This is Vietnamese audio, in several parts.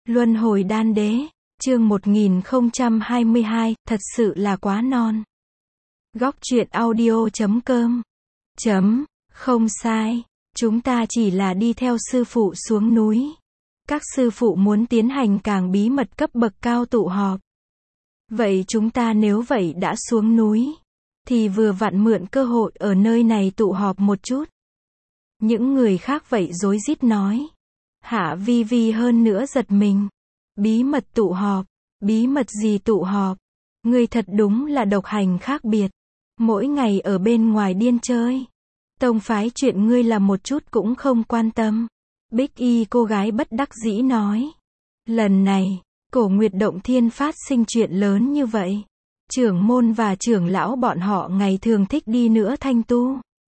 Luân hồi đan đế, chương 1022, thật sự là quá non. Góc truyện audio.com Không sai, chúng ta chỉ là đi theo sư phụ xuống núi. Các sư phụ muốn tiến hành càng bí mật cấp bậc cao tụ họp. Vậy chúng ta nếu vậy đã xuống núi, thì vừa vặn mượn cơ hội ở nơi này tụ họp một chút. Những người khác vậy rối rít nói. Hạ Vi Vi hơn nữa giật mình. Bí mật tụ họp, bí mật gì tụ họp? Ngươi thật đúng là độc hành khác biệt. Mỗi ngày ở bên ngoài điên chơi. Tông phái chuyện ngươi là một chút cũng không quan tâm. Bích Y cô gái bất đắc dĩ nói. Lần này, Cổ Nguyệt Động Thiên phát sinh chuyện lớn như vậy. Trưởng môn và trưởng lão bọn họ ngày thường thích đi nữa thanh tu.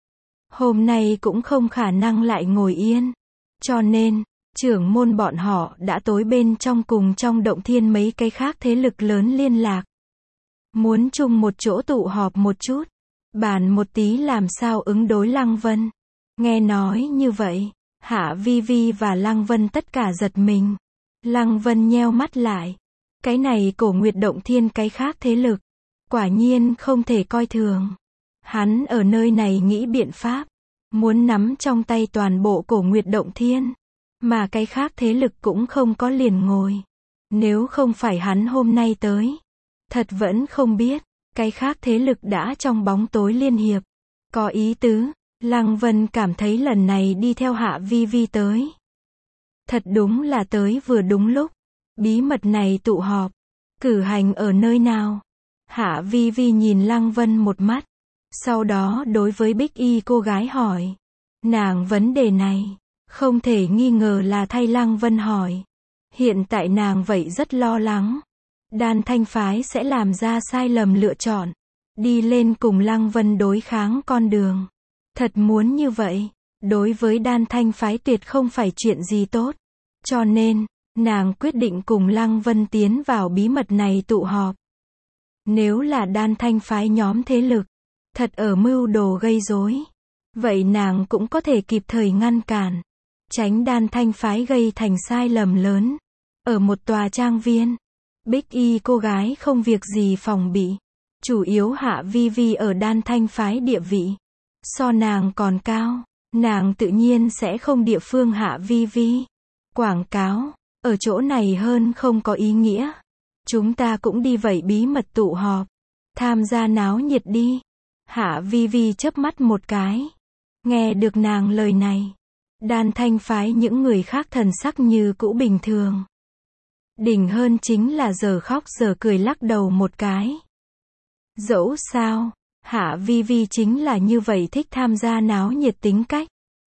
Hôm nay cũng không khả năng lại ngồi yên. Cho nên, trưởng môn bọn họ đã tối bên trong cùng trong động thiên mấy cái khác thế lực lớn liên lạc. Muốn chung một chỗ tụ họp một chút. Bàn một tí làm sao ứng đối Lăng Vân. Nghe nói như vậy, Hạ Vi Vi và Lăng Vân tất cả giật mình. Lăng Vân nheo mắt lại. Cái này Cổ Nguyệt Động Thiên cái khác thế lực. Quả nhiên không thể coi thường. Hắn ở nơi này nghĩ biện pháp. Muốn nắm trong tay toàn bộ Cổ Nguyệt Động Thiên. Mà cái khác thế lực cũng không có liền ngồi. Nếu không phải hắn hôm nay tới. Thật vẫn không biết. Cái khác thế lực đã trong bóng tối liên hiệp. Có ý tứ. Lăng Vân cảm thấy lần này đi theo Hạ Vi Vi tới. Thật đúng là tới vừa đúng lúc. Bí mật này tụ họp. Cử hành ở nơi nào? Hạ Vi Vi nhìn Lăng Vân một mắt. Sau đó đối với Bích Y cô gái hỏi. Nàng vấn đề này, không thể nghi ngờ là thay Lăng Vân hỏi. Hiện tại nàng vậy rất lo lắng. Đan Thanh phái sẽ làm ra sai lầm lựa chọn. Đi lên cùng Lăng Vân đối kháng con đường. Thật muốn như vậy, đối với Đan Thanh phái tuyệt không phải chuyện gì tốt. Cho nên, nàng quyết định cùng Lăng Vân tiến vào bí mật này tụ họp. Nếu là Đan Thanh phái nhóm thế lực, thật ở mưu đồ gây rối, vậy nàng cũng có thể kịp thời ngăn cản. Tránh Đan Thanh phái gây thành sai lầm lớn. Ở một tòa trang viên, Bích Y cô gái không việc gì phòng bị. Chủ yếu Hạ Vi Vi ở Đan Thanh phái địa vị. So nàng còn cao, nàng tự nhiên sẽ không địa phương Hạ Vi Vi. Quảng cáo, ở chỗ này hơn không có ý nghĩa. Chúng ta cũng đi vậy bí mật tụ họp. Tham gia náo nhiệt đi. Hạ Vi Vi chớp mắt một cái. Nghe được nàng lời này. Đan Thanh phái những người khác thần sắc như cũ bình thường. Đỉnh hơn chính là giờ khóc giờ cười lắc đầu một cái. Dẫu sao, Hạ Vi Vi chính là như vậy thích tham gia náo nhiệt tính cách.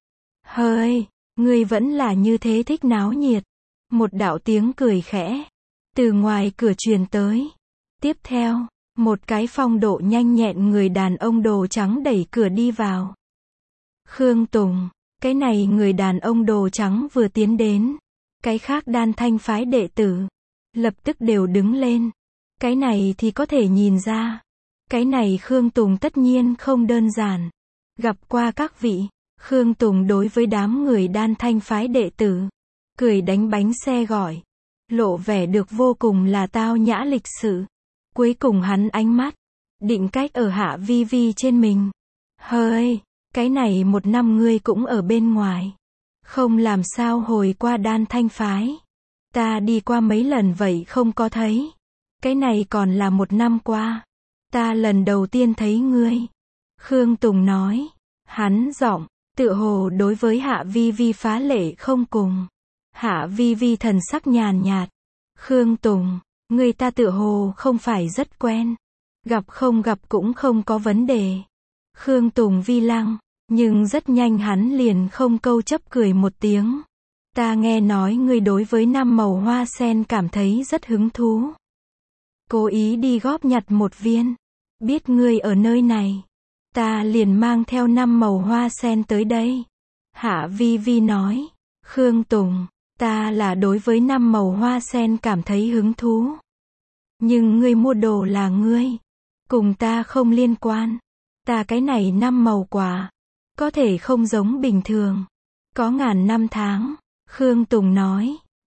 Hơi, ngươi vẫn là như thế thích náo nhiệt. Một đạo tiếng cười khẽ. Từ ngoài cửa truyền tới. Tiếp theo, một cái phong độ nhanh nhẹn người đàn ông đồ trắng đẩy cửa đi vào. Khương Tùng, cái này người đàn ông đồ trắng vừa tiến đến. Cái khác Đan Thanh phái đệ tử. Lập tức đều đứng lên. Cái này thì có thể nhìn ra. Cái này Khương Tùng tất nhiên không đơn giản. Gặp qua các vị. Khương Tùng đối với đám người Đan Thanh phái đệ tử. Cười đánh bánh xe gọi. Lộ vẻ được vô cùng là tao nhã lịch sự. Cuối cùng hắn ánh mắt. Định cách ở Hạ Vi Vi trên mình. Hơi, cái này một năm ngươi cũng ở bên ngoài. Không làm sao hồi qua Đan Thanh phái. Ta đi qua mấy lần vậy không có thấy. Cái này còn là một năm qua. Ta lần đầu tiên thấy ngươi. Khương Tùng nói. Hắn giọng, tựa hồ đối với Hạ Vi Vi phá lệ không cùng. Hạ Vi Vi thần sắc nhàn nhạt. Khương Tùng, người ta tựa hồ không phải rất quen. Gặp không gặp cũng không có vấn đề. Khương Tùng vi lăng. Nhưng rất nhanh hắn liền không câu chấp cười một tiếng. Ta nghe nói ngươi đối với 5 màu hoa sen cảm thấy rất hứng thú. Cố ý đi góp nhặt một viên. Biết ngươi ở nơi này. Ta liền mang theo 5 màu hoa sen tới đây. Hạ Vi Vi nói. Khương Tùng, ta là đối với 5 màu hoa sen cảm thấy hứng thú. Nhưng ngươi mua đồ là ngươi. Cùng ta không liên quan. Ta cái này 5 màu quả. Có thể không giống bình thường. Có ngàn năm tháng. Khương Tùng nói.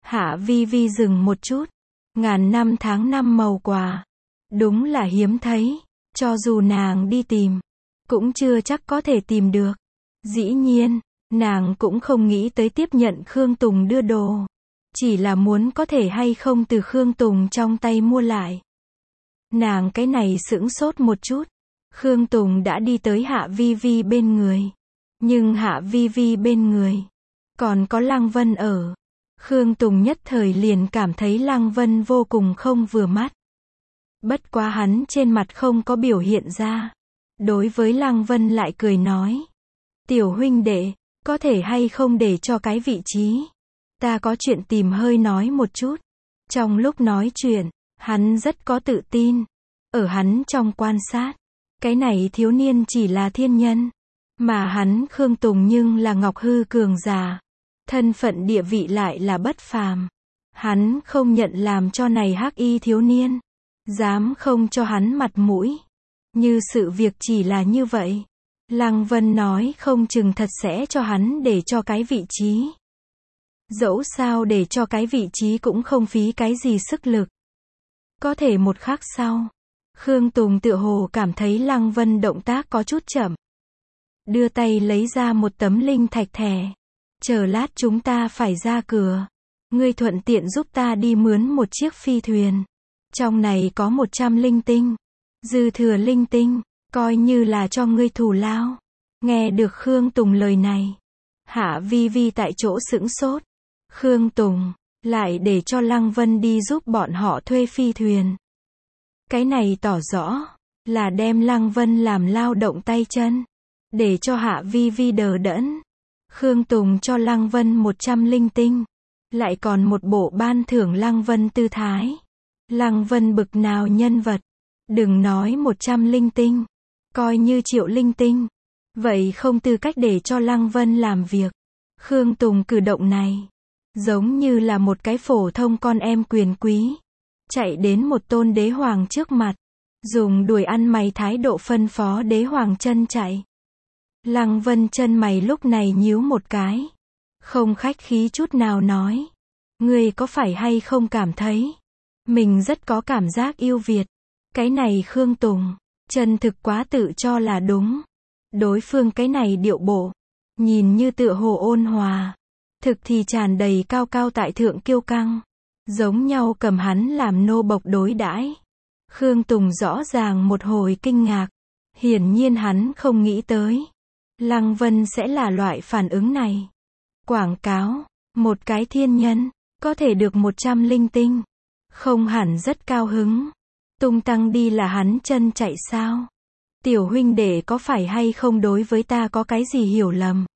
Hạ Vi Vi dừng một chút. Ngàn năm tháng năm màu quà. Đúng là hiếm thấy. Cho dù nàng đi tìm, cũng chưa chắc có thể tìm được. Dĩ nhiên, nàng cũng không nghĩ tới tiếp nhận Khương Tùng đưa đồ. Chỉ là muốn có thể hay không từ Khương Tùng trong tay mua lại. Nàng cái này sững sốt một chút. Khương Tùng đã đi tới Hạ Vi Vi bên người. Nhưng Hạ Vi Vi bên người còn có Lăng Vân ở. Khương Tùng nhất thời liền cảm thấy Lăng Vân vô cùng không vừa mắt. Bất quá hắn trên mặt không có biểu hiện ra. Đối với Lăng Vân lại cười nói. Tiểu huynh đệ, có thể hay không để cho cái vị trí. Ta có chuyện tìm hơi nói một chút. Trong lúc nói chuyện, hắn rất có tự tin. Ở hắn trong quan sát, cái này thiếu niên chỉ là thiên nhân. Mà hắn Khương Tùng nhưng là Ngọc Hư cường giả. Thân phận địa vị lại là bất phàm. Hắn không nhận làm cho này hắc y thiếu niên. Dám không cho hắn mặt mũi. Như sự việc chỉ là như vậy. Lăng Vân nói không chừng thật sẽ cho hắn để cho cái vị trí. Dẫu sao để cho cái vị trí cũng không phí cái gì sức lực. Có thể một khắc sau, Khương Tùng tựa hồ cảm thấy Lăng Vân động tác có chút chậm. Đưa tay lấy ra một tấm linh thạch thẻ. Chờ lát chúng ta phải ra cửa. Ngươi thuận tiện giúp ta đi mướn một chiếc phi thuyền. Trong này có 100 linh tinh. Dư thừa linh tinh, coi như là cho ngươi thù lao. Nghe được Khương Tùng lời này. Hạ Vi Vi tại chỗ sững sốt. Khương Tùng, lại để cho Lăng Vân đi giúp bọn họ thuê phi thuyền. Cái này tỏ rõ, là đem Lăng Vân làm lao động tay chân. Để cho Hạ Vi Vi đờ đẫn. Khương Tùng cho Lăng Vân 100 linh tinh. Lại còn một bộ ban thưởng Lăng Vân tư thái. Lăng Vân bực nào nhân vật. Đừng nói 100 linh tinh. Coi như triệu linh tinh. Vậy không tư cách để cho Lăng Vân làm việc. Khương Tùng cử động này. Giống như là một cái phổ thông con em quyền quý. Chạy đến một tôn đế hoàng trước mặt. Dùng đuổi ăn mày thái độ phân phó đế hoàng chân chạy. Lăng Vân chân mày lúc này nhíu một cái. Không khách khí chút nào nói. Ngươi có phải hay không cảm thấy. Mình rất có cảm giác yêu Việt. Cái này Khương Tùng. Chân thực quá tự cho là đúng. Đối phương cái này điệu bộ. Nhìn như tựa hồ ôn hòa. Thực thì tràn đầy cao cao tại thượng kiêu căng. Giống nhau cầm hắn làm nô bộc đối đãi. Khương Tùng rõ ràng một hồi kinh ngạc. Hiển nhiên hắn không nghĩ tới. Lăng Vân sẽ là loại phản ứng này. Quảng cáo. Một cái thiên nhân. Có thể được 100 linh tinh. Không hẳn rất cao hứng. Tung tăng đi là hắn chân chạy sao? Tiểu huynh đệ có phải hay không đối với ta có cái gì hiểu lầm?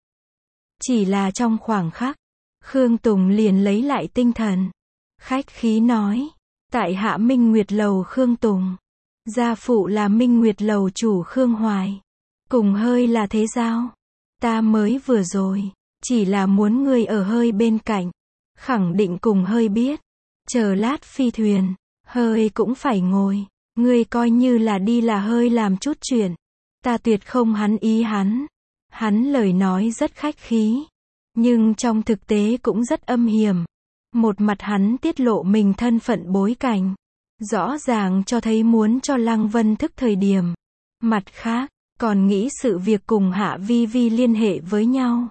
Chỉ là trong khoảng khắc. Khương Tùng liền lấy lại tinh thần. Khách khí nói. Tại Hạ Minh Nguyệt Lầu Khương Tùng. Gia phụ là Minh Nguyệt Lầu chủ Khương Hoài. Cùng hơi là thế giao. Ta mới vừa rồi. Chỉ là muốn ngươi ở hơi bên cạnh. Khẳng định cùng hơi biết. Chờ lát phi thuyền. Hơi cũng phải ngồi. Ngươi coi như là đi là hơi làm chút chuyện. Ta tuyệt không hắn ý hắn. Hắn lời nói rất khách khí. Nhưng trong thực tế cũng rất âm hiểm. Một mặt hắn tiết lộ mình thân phận bối cảnh. Rõ ràng cho thấy muốn cho Lăng Vân thức thời điểm. Mặt khác, còn nghĩ sự việc cùng Hạ Vi Vi liên hệ với nhau.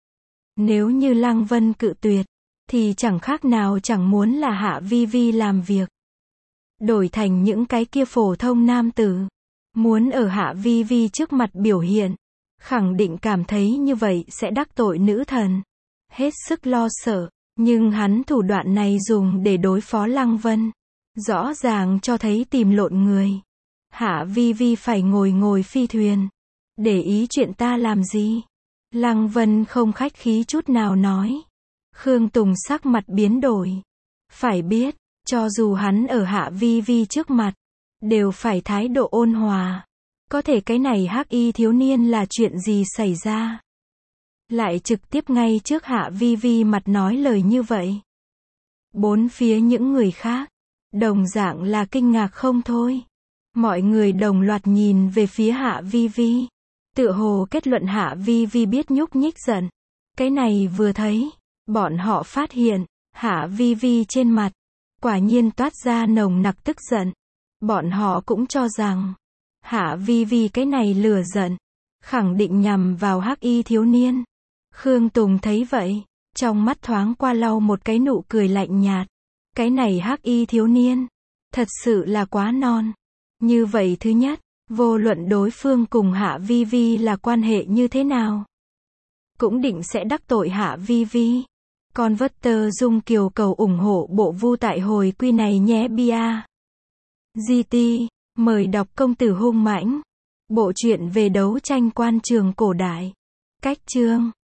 Nếu như Lăng Vân cự tuyệt, thì chẳng khác nào chẳng muốn là Hạ Vi Vi làm việc. Đổi thành những cái kia phổ thông nam tử. Muốn ở Hạ Vi Vi trước mặt biểu hiện. Khẳng định cảm thấy như vậy sẽ đắc tội nữ thần. Hết sức lo sợ. Nhưng hắn thủ đoạn này dùng để đối phó Lăng Vân. Rõ ràng cho thấy tìm lộn người. Hạ Vi Vi phải ngồi phi thuyền. Để ý chuyện ta làm gì? Lăng Vân không khách khí chút nào nói. Khương Tùng sắc mặt biến đổi. Phải biết, cho dù hắn ở Hạ Vi Vi trước mặt, đều phải thái độ ôn hòa. Có thể cái này hắc y thiếu niên là chuyện gì xảy ra? Lại trực tiếp ngay trước Hạ Vi Vi mặt nói lời như vậy. Bốn phía những người khác, đồng dạng là kinh ngạc không thôi. Mọi người đồng loạt nhìn về phía Hạ Vi Vi. Tựa hồ kết luận Hạ Vi Vi biết nhúc nhích giận. Cái này vừa thấy, bọn họ phát hiện, Hạ Vi Vi trên mặt, quả nhiên toát ra nồng nặc tức giận. Bọn họ cũng cho rằng, Hạ Vi Vi cái này lửa giận, khẳng định nhằm vào Hắc Y thiếu niên. Khương Tùng thấy vậy, trong mắt thoáng qua lau một cái nụ cười lạnh nhạt. Cái này Hắc Y thiếu niên, thật sự là quá non. Như vậy thứ nhất, vô luận đối phương cùng Hạ Vi Vi là quan hệ như thế nào, cũng định sẽ đắc tội Hạ Vi Vi. Con vất tơ Dung Kiều cầu ủng hộ bộ vu tại hồi quy này nhé bia. GT, mời đọc Công tử hung mãnh. Bộ truyện về đấu tranh quan trường cổ đại. Cách chương